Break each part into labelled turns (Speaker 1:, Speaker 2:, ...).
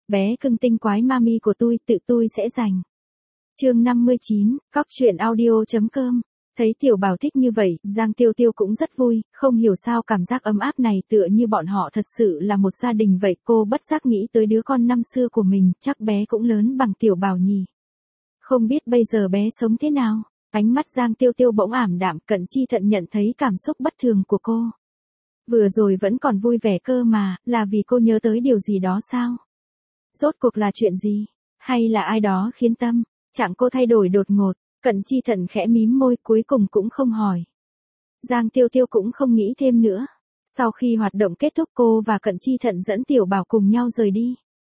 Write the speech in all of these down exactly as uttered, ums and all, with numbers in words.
Speaker 1: bé cưng tinh quái mami của tôi, tự tôi sẽ giành. Chương năm mươi chín, cóc truyện audio.com. Thấy Tiểu Bảo thích như vậy, Giang Tiêu Tiêu cũng rất vui, không hiểu sao cảm giác ấm áp này tựa như bọn họ thật sự là một gia đình vậy. Cô bất giác nghĩ tới đứa con năm xưa của mình, chắc bé cũng lớn bằng Tiểu Bảo nhỉ. Không biết bây giờ bé sống thế nào? Ánh mắt Giang Tiêu Tiêu bỗng ảm đạm, Cận Chi Thận nhận thấy cảm xúc bất thường của cô. Vừa rồi vẫn còn vui vẻ cơ mà, là vì cô nhớ tới điều gì đó sao? Rốt cuộc là chuyện gì? Hay là ai đó khiến tâm trạng cô thay đổi đột ngột? Cận Chi Thận khẽ mím môi, cuối cùng cũng không hỏi. Giang Tiêu Tiêu cũng không nghĩ thêm nữa. Sau khi hoạt động kết thúc, cô và Cận Chi Thận dẫn Tiểu Bảo cùng nhau rời đi.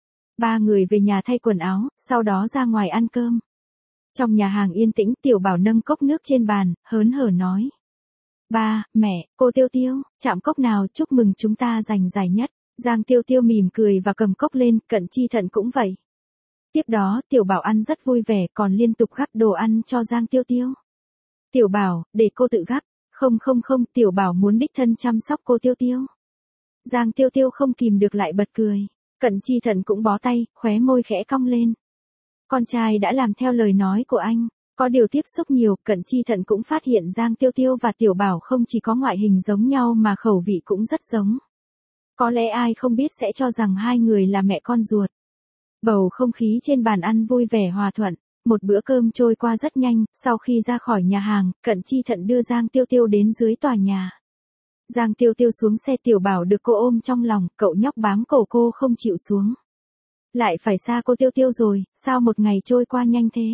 Speaker 1: Ba người về nhà thay quần áo, sau đó ra ngoài ăn cơm. Trong nhà hàng yên tĩnh, Tiểu Bảo nâng cốc nước trên bàn, hớn hở nói. Ba, mẹ, cô Tiêu Tiêu, chạm cốc nào, chúc mừng chúng ta giành giải nhất. Giang Tiêu Tiêu mỉm cười và cầm cốc lên, Cận Chi Thận cũng vậy. Tiếp đó, Tiểu Bảo ăn rất vui vẻ, còn liên tục gắp đồ ăn cho Giang Tiêu Tiêu. Tiểu Bảo, để cô tự gắp. Không không không, Tiểu Bảo muốn đích thân chăm sóc cô Tiêu Tiêu. Giang Tiêu Tiêu không kìm được lại bật cười. Cận Chi Thận cũng bó tay, khóe môi khẽ cong lên. Con trai đã làm theo lời nói của anh. Có điều tiếp xúc nhiều, Cận Chi Thận cũng phát hiện Giang Tiêu Tiêu và Tiểu Bảo không chỉ có ngoại hình giống nhau mà khẩu vị cũng rất giống. Có lẽ ai không biết sẽ cho rằng hai người là mẹ con ruột. Bầu không khí trên bàn ăn vui vẻ hòa thuận, một bữa cơm trôi qua rất nhanh. Sau khi ra khỏi nhà hàng, Cận Chi Thận đưa Giang Tiêu Tiêu đến dưới tòa nhà. Giang Tiêu Tiêu xuống xe, Tiểu Bảo được cô ôm trong lòng, cậu nhóc bám cổ cô không chịu xuống. Lại phải xa cô Tiêu Tiêu rồi, sao một ngày trôi qua nhanh thế?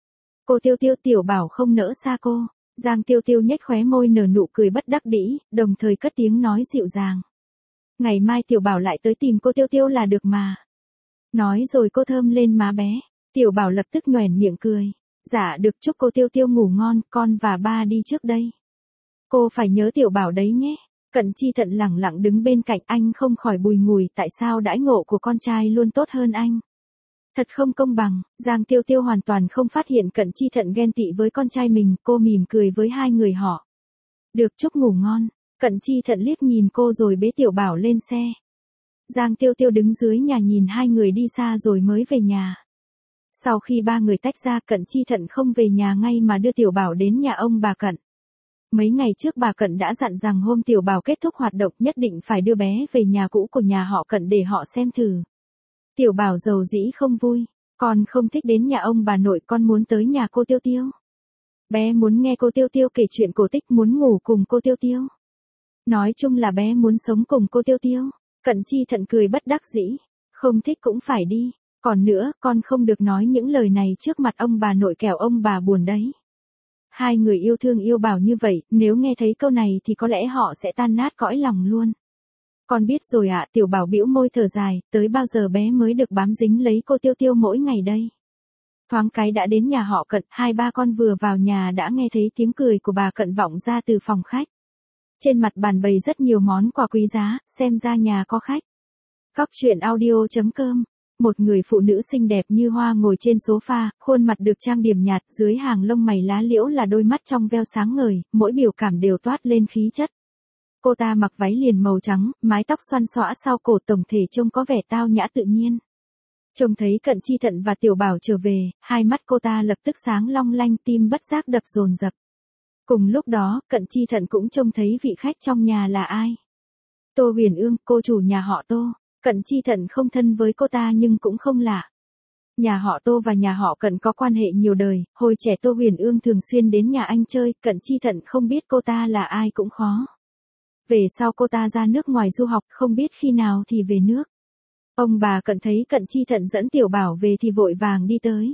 Speaker 1: Cô Tiêu Tiêu, Tiểu Bảo không nỡ xa cô. Giang Tiêu Tiêu nhếch khóe môi nở nụ cười bất đắc dĩ, đồng thời cất tiếng nói dịu dàng. Ngày mai Tiểu Bảo lại tới tìm cô Tiêu Tiêu là được mà. Nói rồi cô thơm lên má bé. Tiểu Bảo lập tức nhoẻn miệng cười. Dạ được, chúc cô Tiêu Tiêu ngủ ngon, con và ba đi trước đây. Cô phải nhớ Tiểu Bảo đấy nhé. Cận Chi Thận lẳng lặng đứng bên cạnh, anh không khỏi bùi ngùi, tại sao đãi ngộ của con trai luôn tốt hơn anh. Thật không công bằng. Giang Tiêu Tiêu hoàn toàn không phát hiện Cận Chi Thận ghen tị với con trai mình, cô mỉm cười với hai người họ. Được, chúc ngủ ngon. Cận Chi Thận liếc nhìn cô rồi bế Tiểu Bảo lên xe. Giang Tiêu Tiêu đứng dưới nhà nhìn hai người đi xa rồi mới về nhà. Sau khi ba người tách ra, Cận Chi Thận không về nhà ngay mà đưa Tiểu Bảo đến nhà ông bà Cận. Mấy ngày trước bà Cận đã dặn rằng hôm Tiểu Bảo kết thúc hoạt động nhất định phải đưa bé về nhà cũ của nhà họ Cận để họ xem thử. Tiểu Bảo dầu dĩ không vui. Con không thích đến nhà ông bà nội, con muốn tới nhà cô Tiêu Tiêu. Bé muốn nghe cô Tiêu Tiêu kể chuyện cổ tích, muốn ngủ cùng cô Tiêu Tiêu. Nói chung là bé muốn sống cùng cô Tiêu Tiêu. Cận Chi Thận cười bất đắc dĩ. Không thích cũng phải đi. Còn nữa, con không được nói những lời này trước mặt ông bà nội, kẻo ông bà buồn đấy. Hai người yêu thương yêu Bảo như vậy, nếu nghe thấy câu này thì có lẽ họ sẽ tan nát cõi lòng luôn. Con biết rồi ạ. Tiểu Bảo bĩu môi thở dài, tới bao giờ bé mới được bám dính lấy cô Tiêu Tiêu mỗi ngày đây. Thoáng cái đã đến nhà họ Cận, hai ba con vừa vào nhà đã nghe thấy tiếng cười của bà Cận vọng ra từ phòng khách. Trên mặt bàn bày rất nhiều món quà quý giá, xem ra nhà có khách. Cóc truyện audio.com. Một người phụ nữ xinh đẹp như hoa ngồi trên sofa, khuôn mặt được trang điểm nhạt, dưới hàng lông mày lá liễu là đôi mắt trong veo sáng ngời, mỗi biểu cảm đều toát lên khí chất. Cô ta mặc váy liền màu trắng, mái tóc xoăn xõa sau cổ, tổng thể trông có vẻ tao nhã tự nhiên. Trông thấy Cận Chi Thận và Tiểu Bảo trở về, hai mắt cô ta lập tức sáng long lanh, tim bất giác đập dồn dập. Cùng lúc đó, Cận Chi Thận cũng trông thấy vị khách trong nhà là ai. Tô Huyền Ương, cô chủ nhà họ Tô. Cận Chi Thận không thân với cô ta nhưng cũng không lạ. Nhà họ Tô và nhà họ Cận có quan hệ nhiều đời, hồi trẻ Tô Huyền Ương thường xuyên đến nhà anh chơi, Cận Chi Thận không biết cô ta là ai cũng khó. Về sau cô ta ra nước ngoài du học, không biết khi nào thì về nước. Ông bà Cận thấy Cận Chi Thận dẫn Tiểu Bảo về thì vội vàng đi tới.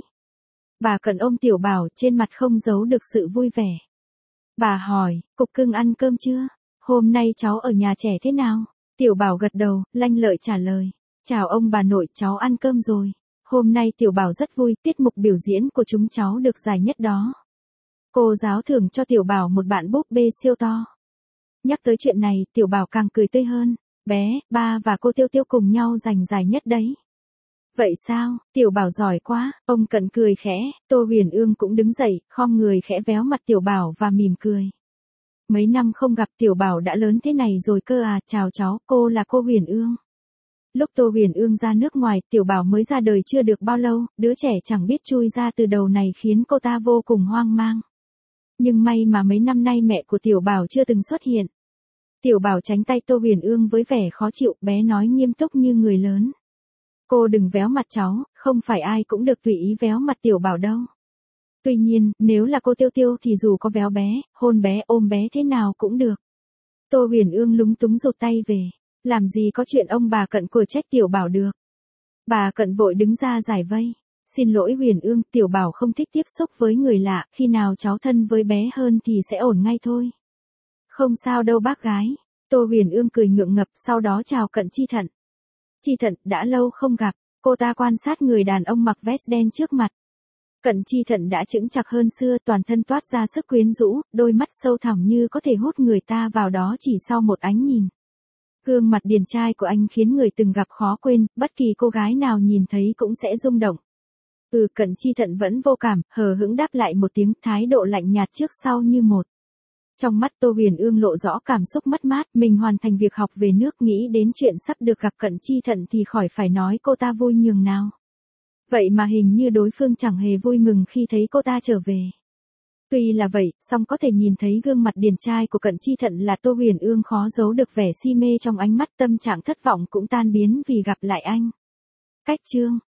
Speaker 1: Bà Cận ôm Tiểu Bảo, trên mặt không giấu được sự vui vẻ. Bà hỏi, cục cưng ăn cơm chưa? Hôm nay cháu ở nhà trẻ thế nào? Tiểu Bảo gật đầu, lanh lợi trả lời. Chào ông bà nội, cháu ăn cơm rồi. Hôm nay Tiểu Bảo rất vui, tiết mục biểu diễn của chúng cháu được giải nhất đó. Cô giáo thưởng cho Tiểu Bảo một bạn búp bê siêu to. Nhắc tới chuyện này, Tiểu Bảo càng cười tươi hơn. Bé, ba và cô Tiêu Tiêu cùng nhau giành giải nhất đấy. Vậy sao, Tiểu Bảo giỏi quá, ông Cận cười khẽ. Tô Huyền Ương cũng đứng dậy, khom người khẽ véo mặt Tiểu Bảo và mỉm cười. Mấy năm không gặp, Tiểu Bảo đã lớn thế này rồi cơ à, chào cháu, cô là cô Huyền Ương. Lúc Tô Huyền Ương ra nước ngoài, Tiểu Bảo mới ra đời chưa được bao lâu, đứa trẻ chẳng biết chui ra từ đầu này khiến cô ta vô cùng hoang mang. Nhưng may mà mấy năm nay mẹ của Tiểu Bảo chưa từng xuất hiện. Tiểu Bảo tránh tay Tô Huyền Ương với vẻ khó chịu, bé nói nghiêm túc như người lớn. Cô đừng véo mặt cháu, không phải ai cũng được tùy ý véo mặt Tiểu Bảo đâu. Tuy nhiên, nếu là cô Tiêu Tiêu thì dù có véo bé, hôn bé, ôm bé thế nào cũng được. Tô Huyền Ương lúng túng rụt tay về. Làm gì có chuyện ông bà Cận của trách Tiểu Bảo được. Bà Cận vội đứng ra giải vây. Xin lỗi Huyền Ương, Tiểu Bảo không thích tiếp xúc với người lạ, khi nào cháu thân với bé hơn thì sẽ ổn ngay thôi. Không sao đâu bác gái. Tô Huyền Ương cười ngượng ngập, sau đó chào Cận Chi Thận. Chi Thận, đã lâu không gặp. Cô ta quan sát người đàn ông mặc vest đen trước mặt. Cận Chi Thận đã chững chạc hơn xưa, toàn thân toát ra sức quyến rũ, đôi mắt sâu thẳm như có thể hút người ta vào đó chỉ sau một ánh nhìn. Gương mặt điển trai của anh khiến người từng gặp khó quên, bất kỳ cô gái nào nhìn thấy cũng sẽ rung động. Ừ, Cận Chi Thận vẫn vô cảm, hờ hững đáp lại một tiếng, thái độ lạnh nhạt trước sau như một. Trong mắt Tô Huyền Ương lộ rõ cảm xúc mất mát, mình hoàn thành việc học về nước, nghĩ đến chuyện sắp được gặp Cận Chi Thận thì khỏi phải nói cô ta vui nhường nào. Vậy mà hình như đối phương chẳng hề vui mừng khi thấy cô ta trở về. Tuy là vậy, song có thể nhìn thấy gương mặt điển trai của Cận Chi Thận là Tô Huyền Ương khó giấu được vẻ si mê trong ánh mắt, tâm trạng thất vọng cũng tan biến vì gặp lại anh. Cách chương